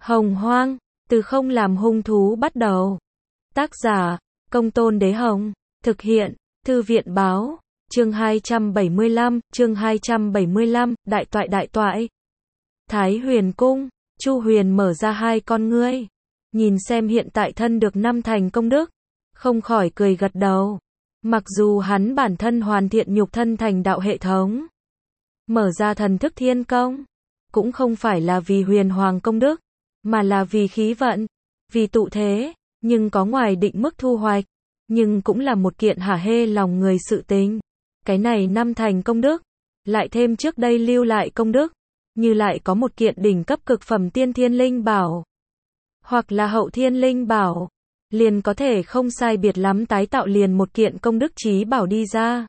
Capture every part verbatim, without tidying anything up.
Hồng Hoang, từ không làm hung thú bắt đầu. Tác giả, Công Tôn Đế Hồng. Thực hiện, Thư viện Báo. Chương hai trăm bảy mươi lăm, chương hai trăm bảy mươi lăm, đại toại đại toại. Thái Huyền Cung, Chu Huyền mở ra hai con ngươi, nhìn xem hiện tại thân được năm thành công đức, không khỏi cười gật đầu. Mặc dù hắn bản thân hoàn thiện nhục thân thành đạo hệ thống, mở ra thần thức thiên công, cũng không phải là vì huyền hoàng công đức, mà là vì khí vận, vì tụ thế, nhưng có ngoài định mức thu hoạch, nhưng cũng là một kiện hả hê lòng người sự tình. Cái này năm thành công đức, lại thêm trước đây lưu lại công đức, như lại có một kiện đỉnh cấp cực phẩm tiên thiên linh bảo, hoặc là hậu thiên linh bảo, liền có thể không sai biệt lắm tái tạo liền một kiện công đức chí bảo đi ra.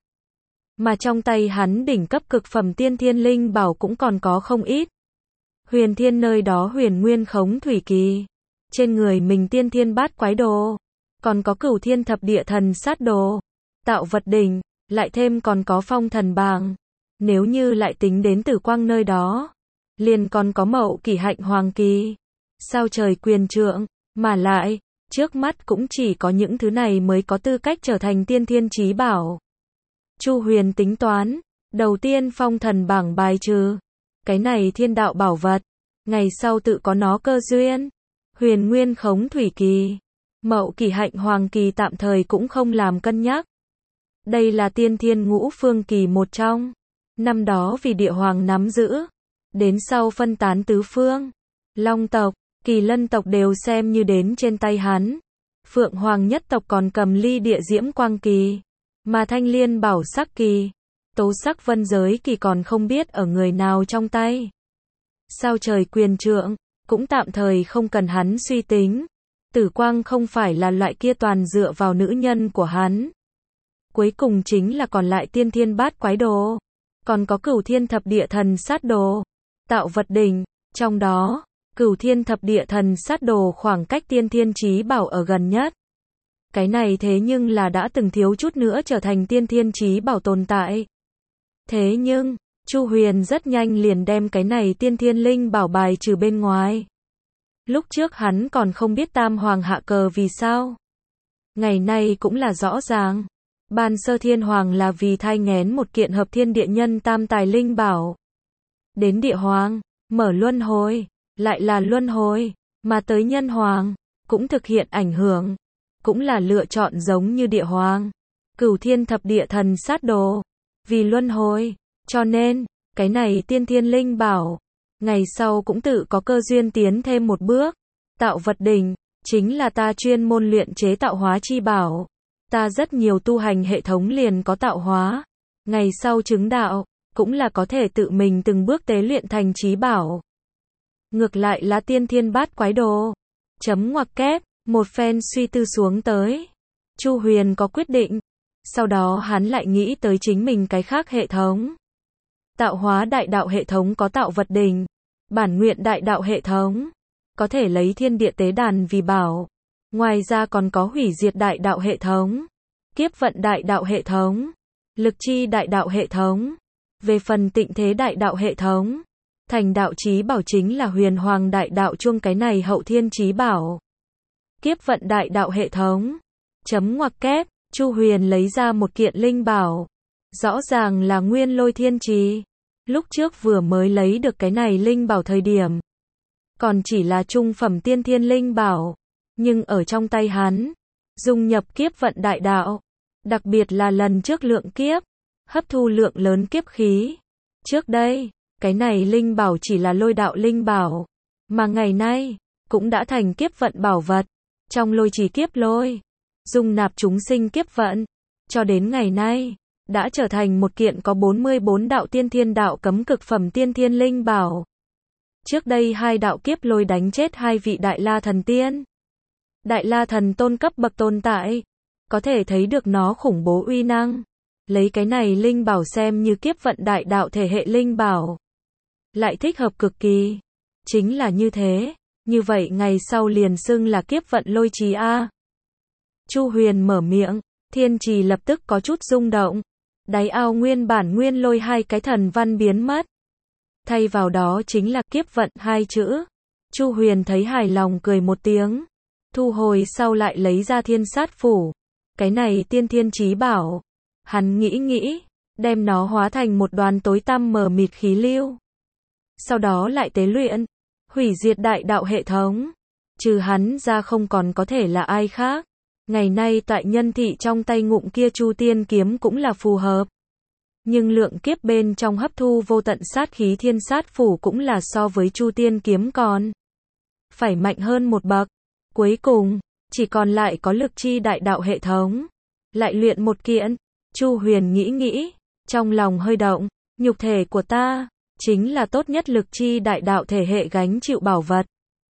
Mà trong tay hắn đỉnh cấp cực phẩm tiên thiên linh bảo cũng còn có không ít. Huyền Thiên nơi đó Huyền Nguyên Khống Thủy Kỳ, trên người mình Tiên Thiên Bát Quái Đồ, còn có Cửu Thiên Thập Địa Thần Sát Đồ, Tạo Vật Đỉnh, lại thêm còn có Phong Thần Bảng. Nếu như lại tính đến Tử Quang nơi đó, liền còn có Mậu Kỷ Hạnh Hoàng Kỳ, Sao Trời Quyền Trượng, mà lại, trước mắt cũng chỉ có những thứ này mới có tư cách trở thành tiên thiên chí bảo. Chu Huyền tính toán, đầu tiên Phong Thần Bảng bài trừ cái này thiên đạo bảo vật, ngày sau tự có nó cơ duyên. Huyền Nguyên Khống Thủy Kỳ, Mậu Kỷ Hạnh Hoàng Kỳ tạm thời cũng không làm cân nhắc. Đây là tiên thiên ngũ phương kỳ một trong, năm đó vì địa hoàng nắm giữ, đến sau phân tán tứ phương, Long tộc, Kỳ Lân tộc đều xem như đến trên tay hắn. Phượng Hoàng nhất tộc còn cầm ly địa diễm quang kỳ, mà Thanh Liên bảo sắc kỳ, Tố sắc vân giới kỳ còn không biết ở người nào trong tay. Sao Trời Quyền Trượng, cũng tạm thời không cần hắn suy tính. Tử Quang không phải là loại kia toàn dựa vào nữ nhân của hắn. Cuối cùng chính là còn lại Tiên Thiên Bát Quái Đồ, còn có Cửu Thiên Thập Địa Thần Sát Đồ, Tạo Vật Đỉnh, trong đó, Cửu Thiên Thập Địa Thần Sát Đồ khoảng cách Tiên Thiên Chí Bảo ở gần nhất. Cái này thế nhưng là đã từng thiếu chút nữa trở thành Tiên Thiên Chí Bảo tồn tại. Thế nhưng, Chu Huyền rất nhanh liền đem cái này tiên thiên linh bảo bài trừ bên ngoài. Lúc trước hắn còn không biết Tam Hoàng hạ cờ vì sao. Ngày nay cũng là rõ ràng. Ban sơ thiên hoàng là vì thai nghén một kiện hợp thiên địa nhân tam tài linh bảo. Đến địa hoàng, mở luân hồi, lại là luân hồi, mà tới nhân hoàng, cũng thực hiện ảnh hưởng. Cũng là lựa chọn giống như địa hoàng. Cửu Thiên Thập Địa Thần Sát Đồ. Vì luân hồi, cho nên, cái này tiên thiên linh bảo, ngày sau cũng tự có cơ duyên tiến thêm một bước. Tạo Vật Đỉnh, chính là ta chuyên môn luyện chế tạo hóa chi bảo. Ta rất nhiều tu hành hệ thống liền có tạo hóa. Ngày sau chứng đạo, cũng là có thể tự mình từng bước tế luyện thành chí bảo. Ngược lại là Tiên Thiên Bát Quái Đồ. Chấm ngoặc kép, một phen suy tư xuống tới. Chu Huyền có quyết định. Sau đó hắn lại nghĩ tới chính mình cái khác hệ thống. Tạo hóa đại đạo hệ thống có Tạo Vật Đỉnh. Bản nguyện đại đạo hệ thống, có thể lấy thiên địa tế đàn vì bảo. Ngoài ra còn có hủy diệt đại đạo hệ thống, kiếp vận đại đạo hệ thống, lực chi đại đạo hệ thống. Về phần tịnh thế đại đạo hệ thống, thành đạo chí bảo chính là huyền hoàng đại đạo chuông cái này hậu thiên chí bảo. Kiếp vận đại đạo hệ thống. Chấm ngoặc kép. Chu Huyền lấy ra một kiện linh bảo. Rõ ràng là Nguyên Lôi Thiên Trì. Lúc trước vừa mới lấy được cái này linh bảo thời điểm, còn chỉ là trung phẩm tiên thiên linh bảo. Nhưng ở trong tay hắn, dung nhập kiếp vận đại đạo. Đặc biệt là lần trước lượng kiếp, hấp thu lượng lớn kiếp khí. Trước đây, cái này linh bảo chỉ là lôi đạo linh bảo. Mà ngày nay, cũng đã thành kiếp vận bảo vật. Trong lôi trì kiếp lôi, dung nạp chúng sinh kiếp vận, cho đến ngày nay, đã trở thành một kiện có bốn mươi bốn đạo tiên thiên đạo cấm cực phẩm tiên thiên linh bảo. Trước đây hai đạo kiếp lôi đánh chết hai vị Đại La Thần Tiên. Đại La Thần tôn cấp bậc tồn tại, có thể thấy được nó khủng bố uy năng. Lấy cái này linh bảo xem như kiếp vận đại đạo thể hệ linh bảo, lại thích hợp cực kỳ. Chính là như thế, như vậy ngày sau liền xưng là kiếp vận lôi trì a. Chu Huyền mở miệng, thiên trì lập tức có chút rung động. Đáy ao nguyên bản nguyên lôi hai cái thần văn biến mất. Thay vào đó chính là kiếp vận hai chữ. Chu Huyền thấy hài lòng cười một tiếng, thu hồi sau lại lấy ra thiên sát phủ. Cái này tiên thiên chí bảo. Hắn nghĩ nghĩ, đem nó hóa thành một đoàn tối tăm mờ mịt khí lưu. Sau đó lại tế luyện, hủy diệt đại đạo hệ thống. Trừ hắn ra không còn có thể là ai khác. Ngày nay tại nhân thị trong tay ngụm kia Chu Tiên kiếm cũng là phù hợp. Nhưng lượng kiếp bên trong hấp thu vô tận sát khí thiên sát phủ cũng là so với Chu Tiên kiếm còn phải mạnh hơn một bậc. Cuối cùng, chỉ còn lại có lực chi đại đạo hệ thống. Lại luyện một kiện. Chu Huyền nghĩ nghĩ, trong lòng hơi động, nhục thể của ta chính là tốt nhất lực chi đại đạo thể hệ gánh chịu bảo vật.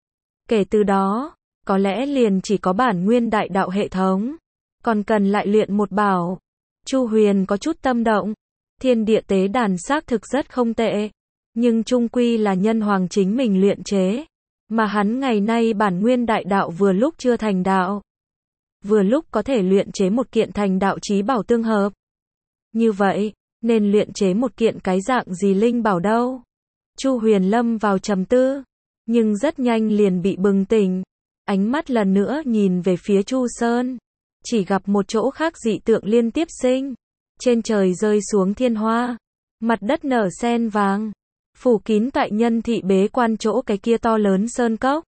Kể từ đó, có lẽ liền chỉ có bản nguyên đại đạo hệ thống, còn cần lại luyện một bảo. Chu Huyền có chút tâm động. Thiên địa tế đàn xác thực rất không tệ, nhưng chung quy là nhân hoàng chính mình luyện chế, mà hắn ngày nay bản nguyên đại đạo vừa lúc chưa thành đạo, vừa lúc có thể luyện chế một kiện thành đạo chí bảo tương hợp. Như vậy, nên luyện chế một kiện cái dạng gì linh bảo đâu? Chu Huyền lâm vào trầm tư, nhưng rất nhanh liền bị bừng tỉnh. Ánh mắt lần nữa nhìn về phía Chu Sơn, chỉ gặp một chỗ khác dị tượng liên tiếp sinh. Trên trời rơi xuống thiên hoa, mặt đất nở sen vàng, phủ kín tại nhân thị bế quan chỗ cái kia to lớn sơn cốc.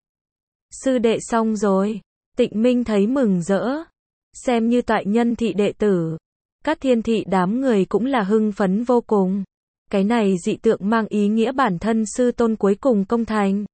Sư đệ xong rồi. Tịnh Minh thấy mừng rỡ. Xem như tại nhân thị đệ tử, các thiên thị đám người cũng là hưng phấn vô cùng. Cái này dị tượng mang ý nghĩa bản thân sư tôn cuối cùng công thành,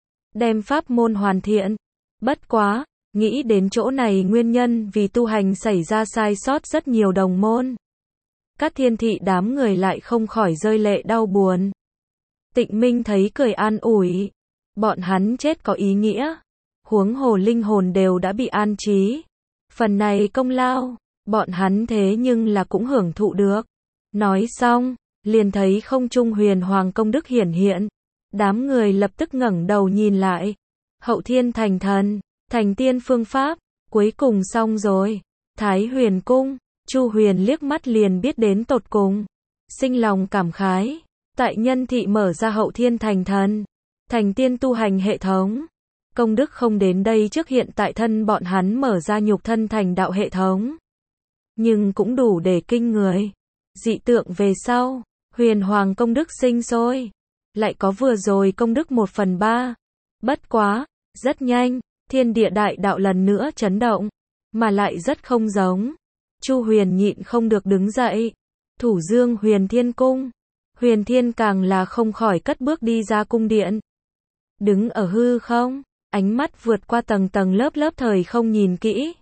đem pháp môn hoàn thiện. Bất quá, nghĩ đến chỗ này nguyên nhân vì tu hành xảy ra sai sót rất nhiều đồng môn. Các thiên thị đám người lại không khỏi rơi lệ đau buồn. Tịnh Minh thấy cười an ủi. Bọn hắn chết có ý nghĩa. Huống hồ linh hồn đều đã bị an trí. Phần này công lao, bọn hắn thế nhưng là cũng hưởng thụ được. Nói xong, liền thấy không trung huyền hoàng công đức hiển hiện. Đám người lập tức ngẩng đầu nhìn lại. Hậu thiên thành thần, thành tiên phương pháp, cuối cùng xong rồi. Thái Huyền Cung. Chu Huyền liếc mắt liền biết đến tột cùng, sinh lòng cảm khái. Tại nhân thị mở ra hậu thiên thành thần, thành tiên tu hành hệ thống. Công đức không đến đây trước hiện tại thân bọn hắn mở ra nhục thân thành đạo hệ thống. Nhưng cũng đủ để kinh người. Dị tượng về sau, huyền hoàng công đức sinh sôi. Lại có vừa rồi công đức một phần ba. Bất quá, rất nhanh, thiên địa đại đạo lần nữa chấn động, mà lại rất không giống. Chu Huyền nhịn không được đứng dậy. Thủ dương Huyền Thiên Cung. Huyền Thiên càng là không khỏi cất bước đi ra cung điện. Đứng ở hư không, ánh mắt vượt qua tầng tầng lớp lớp thời không nhìn kỹ.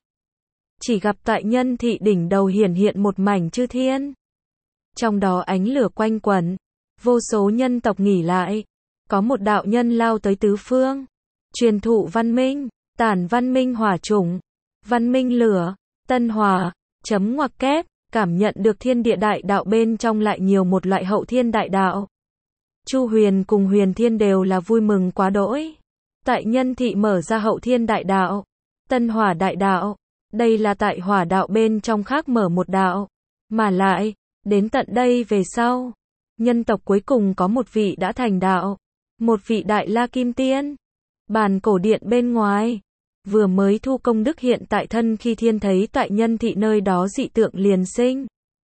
Chỉ gặp tại nhân thị đỉnh đầu hiển hiện một mảnh chư thiên. Trong đó ánh lửa quanh quẩn, vô số nhân tộc nghỉ lại. Có một đạo nhân lao tới tứ phương, truyền thụ văn minh, tản văn minh hỏa chủng, văn minh lửa, tân hỏa. Chấm ngoặc kép, cảm nhận được thiên địa đại đạo bên trong lại nhiều một loại hậu thiên đại đạo. Chu Huyền cùng Huyền Thiên đều là vui mừng quá đỗi. Tại nhân thị mở ra hậu thiên đại đạo, tân hỏa đại đạo. Đây là tại hỏa đạo bên trong khác mở một đạo. Mà lại, đến tận đây về sau, nhân tộc cuối cùng có một vị đã thành đạo. Một vị đại la kim tiên. Bàn cổ điện bên ngoài. Vừa mới thu công đức hiện tại thân khi thiên thấy tại nhân thị nơi đó dị tượng liền sinh.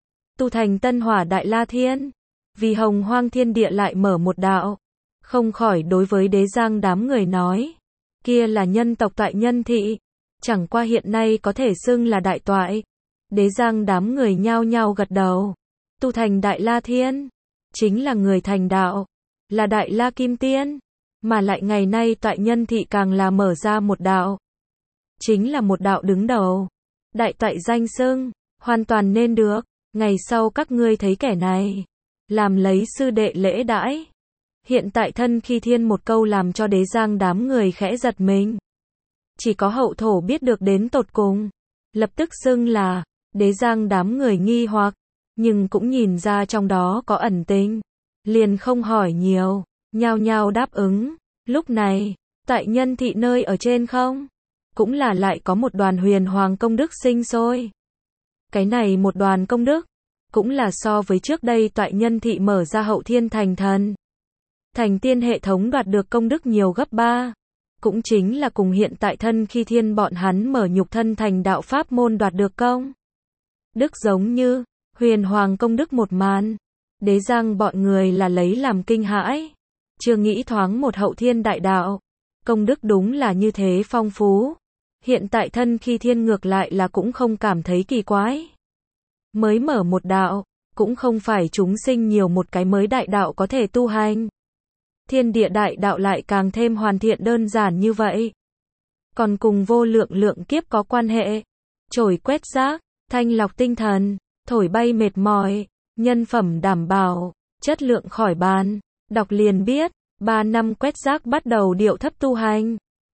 Tu thành tân hỏa đại la thiên. Vì hồng hoang thiên địa lại mở một đạo. Không khỏi đối với đế giang đám người nói. Kia là nhân tộc tại nhân thị. Chẳng qua hiện nay có thể xưng là đại toại. Đế giang đám người nhao nhao gật đầu. Tu thành đại la thiên. Chính là người thành đạo. Là đại la kim tiên. Mà lại ngày nay tại nhân thị càng là mở ra một đạo. Chính là một đạo đứng đầu. Đại toại danh xưng, hoàn toàn nên được. Ngày sau các ngươi thấy kẻ này, làm lấy sư đệ lễ đãi. Hiện tại thân khi thiên một câu làm cho đế giang đám người khẽ giật mình. Chỉ có hậu thổ biết được đến tột cùng. Lập tức xưng là, đế giang đám người nghi hoặc, nhưng cũng nhìn ra trong đó có ẩn tình. Liền không hỏi nhiều, nhao nhao đáp ứng. Lúc này, tại nhân thị nơi ở trên không, cũng là lại có một đoàn huyền hoàng công đức sinh sôi. Cái này một đoàn công đức, cũng là so với trước đây tại nhân thị mở ra hậu thiên thành thần. Thành tiên hệ thống đoạt được công đức nhiều gấp ba. cũng chính là cùng hiện tại thân khi thiên bọn hắn mở nhục thân thành đạo pháp môn đoạt được công đức giống như huyền hoàng công đức một màn. Đế Giang bọn người là lấy làm kinh hãi, chưa nghĩ thoáng một hậu thiên đại đạo, công đức đúng là như thế phong phú. Hiện tại thân khi thiên ngược lại là cũng không cảm thấy kỳ quái. Mới mở một đạo, cũng không phải chúng sinh nhiều một cái mới đại đạo có thể tu hành. Thiên địa đại đạo lại càng thêm hoàn thiện đơn giản như vậy. Còn cùng vô lượng lượng kiếp có quan hệ. Trổi quét rác, thanh lọc tinh thần, thổi bay mệt mỏi, nhân phẩm đảm bảo, chất lượng khỏi bàn. Đọc liền biết, ba năm quét rác bắt đầu điệu thấp tu hành.